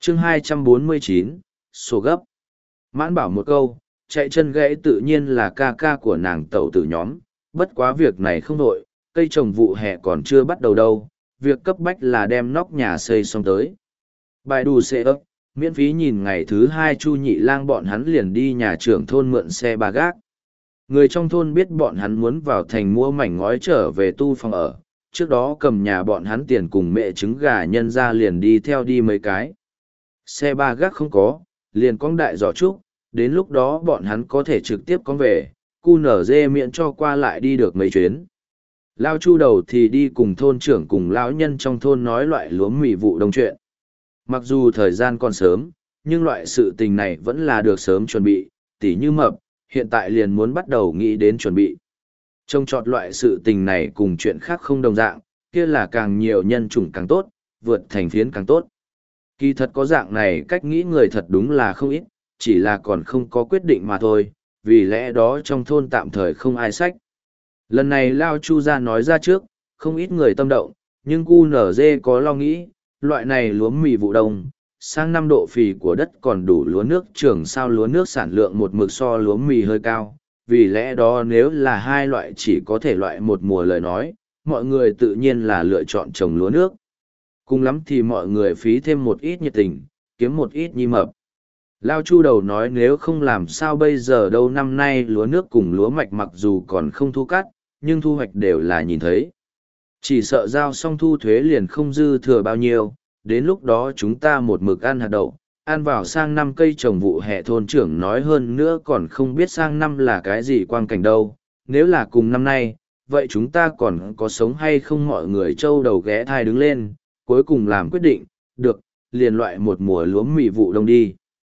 chương 249, sổ gấp. Mãn bảo một câu, chạy chân gãy tự nhiên là ca ca của nàng tẩu tử nhóm, bất quá việc này không đội, cây trồng vụ hè còn chưa bắt đầu đâu, việc cấp bách là đem nóc nhà xây xong tới. Bài đù xe ấp, miễn phí nhìn ngày thứ hai Chu Nhị Lang bọn hắn liền đi nhà trưởng thôn mượn xe ba gác. Người trong thôn biết bọn hắn muốn vào thành mua mảnh ngói trở về tu phòng ở, trước đó cầm nhà bọn hắn tiền cùng mẹ trứng gà nhân ra liền đi theo đi mấy cái. Xe ba gác không có, liền cong đại giỏ trúc, đến lúc đó bọn hắn có thể trực tiếp cong về, cu nở dê miễn cho qua lại đi được mấy chuyến. Lao Chu đầu thì đi cùng thôn trưởng cùng lão nhân trong thôn nói loại lúa mì vụ đông chuyện. Mặc dù thời gian còn sớm, nhưng loại sự tình này vẫn là được sớm chuẩn bị, tỉ như mập, hiện tại liền muốn bắt đầu nghĩ đến chuẩn bị. Trông trọt loại sự tình này cùng chuyện khác không đồng dạng, kia là càng nhiều nhân chủng càng tốt, vượt thành phiến càng tốt. Kỳ thật có dạng này cách nghĩ người thật đúng là không ít, chỉ là còn không có quyết định mà thôi, vì lẽ đó trong thôn tạm thời không ai sách. Lần này Lao Chu ra nói ra trước, không ít người tâm động, nhưng cu nở dê có lo nghĩ, loại này lúa mì vụ đông, sang năm độ phì của đất còn đủ lúa nước trưởng sao lúa nước sản lượng một mực so lúa mì hơi cao, vì lẽ đó nếu là hai loại chỉ có thể loại một mùa lời nói, mọi người tự nhiên là lựa chọn trồng lúa nước. Cùng lắm thì mọi người phí thêm một ít nhiệt tình, kiếm một ít nhi mập. Lao Chu đầu nói nếu không làm sao bây giờ đâu năm nay lúa nước cùng lúa mạch mặc dù còn không thu cắt, nhưng thu hoạch đều là nhìn thấy. Chỉ sợ giao xong thu thuế liền không dư thừa bao nhiêu, đến lúc đó chúng ta một mực ăn hạt đậu, ăn vào sang năm cây trồng vụ hè thôn trưởng nói hơn nữa còn không biết sang năm là cái gì quang cảnh đâu. Nếu là cùng năm nay, vậy chúng ta còn có sống hay không mọi người trâu đầu ghé thai đứng lên, cuối cùng làm quyết định, được, liền loại một mùa lúa mì vụ đông đi.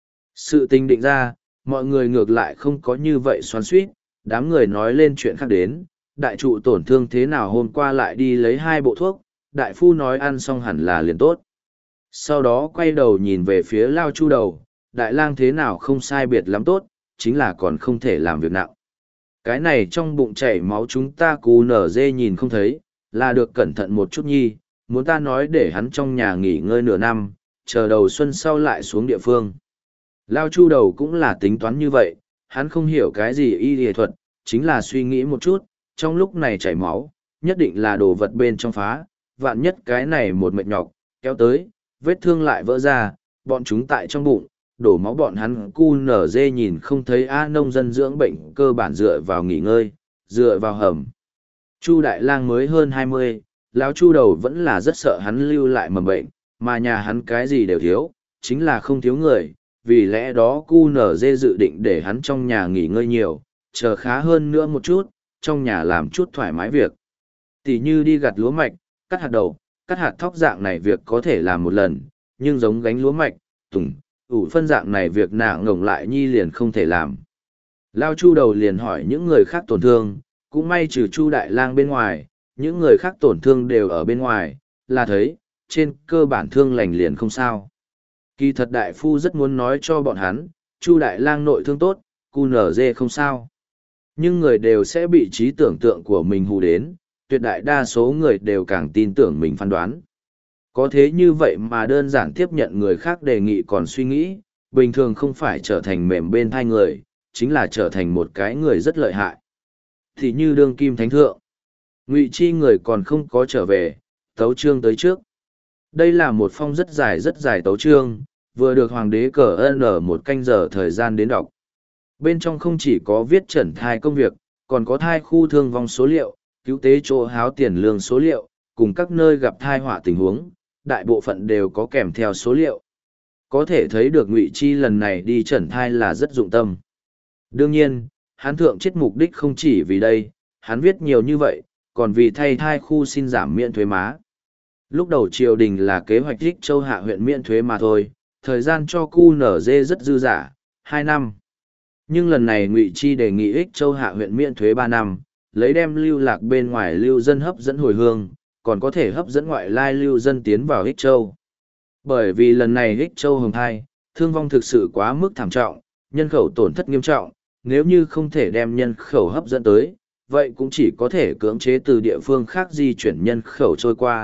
Sự tình định ra, mọi người ngược lại không có như vậy xoắn suýt, đám người nói lên chuyện khác đến, đại trụ tổn thương thế nào hôm qua lại đi lấy 2 bộ thuốc, đại phu nói ăn xong hẳn là liền tốt. Sau đó quay đầu nhìn về phía Lao Chu đầu, đại lang thế nào không sai biệt lắm tốt, chính là còn không thể làm việc nặng. Cái này trong bụng chảy máu chúng ta cú nở dê nhìn không thấy, là được cẩn thận một chút nhi, muốn ta nói để hắn trong nhà nghỉ ngơi nửa năm, chờ đầu xuân sau lại xuống địa phương. Lao Chu đầu cũng là tính toán như vậy, hắn không hiểu cái gì y y thuật, chính là suy nghĩ một chút, trong lúc này chảy máu, nhất định là đồ vật bên trong phá, vạn nhất cái này một mệt nhọc, kéo tới, vết thương lại vỡ ra, bọn chúng tại trong bụng, đổ máu bọn hắn cu nở dê nhìn không thấy nông dân dưỡng bệnh cơ bản dựa vào nghỉ ngơi, dựa vào hầm. Chu Đại Lang mới hơn 20, lão Chu đầu vẫn là rất sợ hắn lưu lại mầm bệnh, mà nhà hắn cái gì đều thiếu, chính là không thiếu người, vì lẽ đó cu nở dê dự định để hắn trong nhà nghỉ ngơi nhiều, chờ khá hơn nữa một chút, trong nhà làm chút thoải mái việc. Tỷ như đi gặt lúa mạch, cắt hạt đậu, cắt hạt thóc dạng này việc có thể làm một lần, nhưng giống gánh lúa mạch, tùng, ủ phân dạng này việc nạ ngổng lại nhi liền không thể làm. Lao Chu đầu liền hỏi những người khác tổn thương, cũng may trừ Chu Đại Lang bên ngoài, những người khác tổn thương đều ở bên ngoài, là thấy, trên cơ bản thương lành liền không sao. Kỳ thật đại phu rất muốn nói cho bọn hắn, Chu Đại Lang nội thương tốt, cu nở dê không sao. Nhưng người đều sẽ bị trí tưởng tượng của mình hù đến, tuyệt đại đa số người đều càng tin tưởng mình phán đoán. Có thế như vậy mà đơn giản tiếp nhận người khác đề nghị còn suy nghĩ, bình thường không phải trở thành mềm bên thai người, chính là trở thành một cái người rất lợi hại. Thì như đương kim thánh thượng, Ngụy Chi người còn không có trở về, tấu chương tới trước. Đây là một phong rất dài tấu chương, vừa được hoàng đế cờ ơn ở một canh giờ thời gian đến đọc. Bên trong không chỉ có viết trần thai công việc, còn có thai khu thương vong số liệu, cứu tế chỗ háo tiền lương số liệu, cùng các nơi gặp thai họa tình huống, đại bộ phận đều có kèm theo số liệu. Có thể thấy được Ngụy Chi lần này đi trần thai là rất dụng tâm. Đương nhiên, hắn thượng chết mục đích không chỉ vì đây, hắn viết nhiều như vậy, còn vì thay thai khu xin giảm miễn thuế má. Lúc đầu triều đình là kế hoạch Ích Châu hạ huyện miễn thuế mà thôi, thời gian cho cu nở dê rất dư dả, 2 năm. Nhưng lần này Ngụy Chi đề nghị Ích Châu hạ huyện miễn thuế 3 năm, lấy đem lưu lạc bên ngoài lưu dân hấp dẫn hồi hương, còn có thể hấp dẫn ngoại lai lưu dân tiến vào Ích Châu. Bởi vì lần này Ích Châu hồng thai, thương vong thực sự quá mức thảm trọng, nhân khẩu tổn thất nghiêm trọng, nếu như không thể đem nhân khẩu hấp dẫn tới, vậy cũng chỉ có thể cưỡng chế từ địa phương khác di chuyển nhân khẩu trôi qua,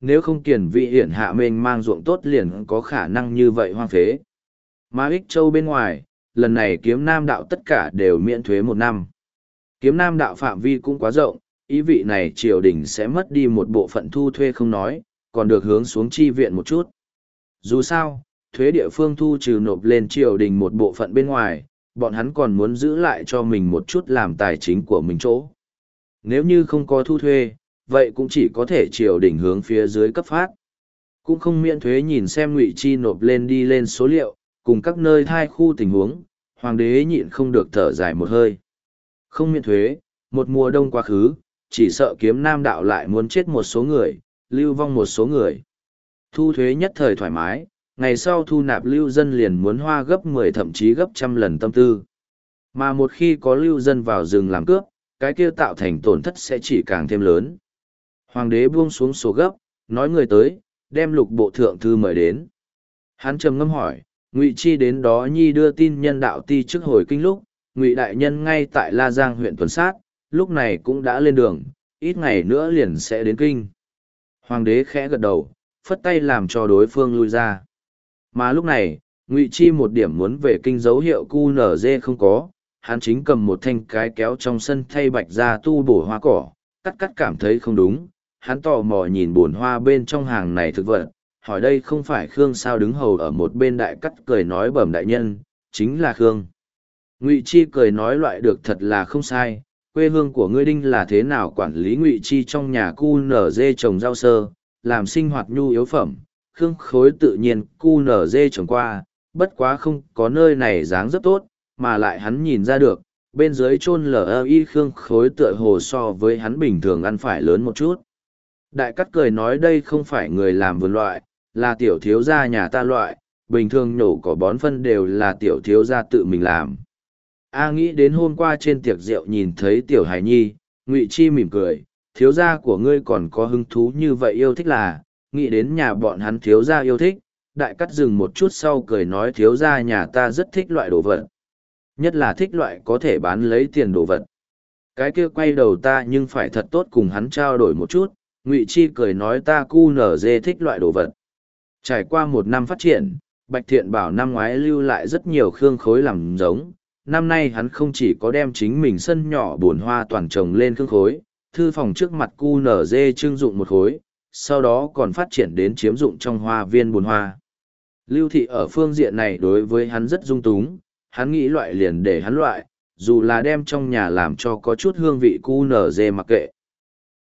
nếu không kiền vị hiển hạ mênh mang ruộng tốt liền có khả năng như vậy hoang phế. Mà Ích Châu bên ngoài, lần này kiếm nam đạo tất cả đều miễn thuế 1 năm. Kiếm nam đạo phạm vi cũng quá rộng, ý vị này triều đình sẽ mất đi một bộ phận thu thuê không nói, còn được hướng xuống chi viện một chút. Dù sao, thuế địa phương thu trừ nộp lên triều đình một bộ phận bên ngoài, bọn hắn còn muốn giữ lại cho mình một chút làm tài chính của mình chỗ. Nếu như không có thu thuê, vậy cũng chỉ có thể triều đình hướng phía dưới cấp phát. Cũng không miễn thuế nhìn xem Ngụy Chi nộp lên đi lên số liệu, cùng các nơi thai khu tình huống, hoàng đế nhịn không được thở dài một hơi. Không miễn thuế, một mùa đông quá khứ, chỉ sợ kiếm nam đạo lại muốn chết một số người, lưu vong một số người. Thu thuế nhất thời thoải mái, ngày sau thu nạp lưu dân liền muốn hoa gấp 10 thậm chí gấp 100 lần tâm tư. Mà một khi có lưu dân vào rừng làm cướp, cái kia tạo thành tổn thất sẽ chỉ càng thêm lớn. Hoàng đế buông xuống sổ gấp, nói người tới, đem Lục bộ thượng thư mời đến. Hắn trầm ngâm hỏi, Ngụy Chi đến đó nhi đưa tin nhân đạo ti trước hồi kinh lúc, Ngụy đại nhân ngay tại La Giang huyện tuần sát, lúc này cũng đã lên đường, ít ngày nữa liền sẽ đến kinh. Hoàng đế khẽ gật đầu, phất tay làm cho đối phương lui ra. Mà lúc này, Ngụy Chi một điểm muốn về kinh dấu hiệu QNZ không có, hắn chính cầm một thanh cái kéo trong sân thay bạch ra tu bổ hoa cỏ, cắt cảm thấy không đúng, hắn tò mò nhìn buồn hoa bên trong hàng này thực vật, hỏi đây không phải Khương sao đứng hầu ở một bên đại cắt cười nói bẩm đại nhân, chính là Khương. Ngụy Chi cười nói loại được thật là không sai, quê hương của ngươi đinh là thế nào quản lý Ngụy Chi trong nhà QNZ trồng rau sơ, làm sinh hoạt nhu yếu phẩm, Khương khối tự nhiên QNZ trồng qua, bất quá không có nơi này dáng rất tốt, mà lại hắn nhìn ra được, bên dưới chôn LI Khương khối tựa hồ so với hắn bình thường ăn phải lớn một chút. Đại cắt cười nói đây không phải người làm vườn loại, là tiểu thiếu gia nhà ta loại, bình thường nhổ cỏ bón phân đều là tiểu thiếu gia tự mình làm. A nghĩ đến hôm qua trên tiệc rượu nhìn thấy tiểu hài nhi, Ngụy Chi mỉm cười, thiếu gia của ngươi còn có hứng thú như vậy yêu thích là, nghĩ đến nhà bọn hắn thiếu gia yêu thích, đại cắt dừng một chút sau cười nói thiếu gia nhà ta rất thích loại đồ vật. Nhất là thích loại có thể bán lấy tiền đồ vật. Cái kia quay đầu ta nhưng phải thật tốt cùng hắn trao đổi một chút, Ngụy Chi cười nói ta QNZ thích loại đồ vật. Trải qua 1 năm phát triển, Bạch Thiện Bảo năm ngoái lưu lại rất nhiều khương khối làm giống. Năm nay hắn không chỉ có đem chính mình sân nhỏ buồn hoa toàn trồng lên khương khối, thư phòng trước mặt QNZ trưng dụng một khối, sau đó còn phát triển đến chiếm dụng trong hoa viên buồn hoa. Lưu thị ở phương diện này đối với hắn rất dung túng, hắn nghĩ loại liền để hắn loại, dù là đem trong nhà làm cho có chút hương vị QNZ mặc kệ.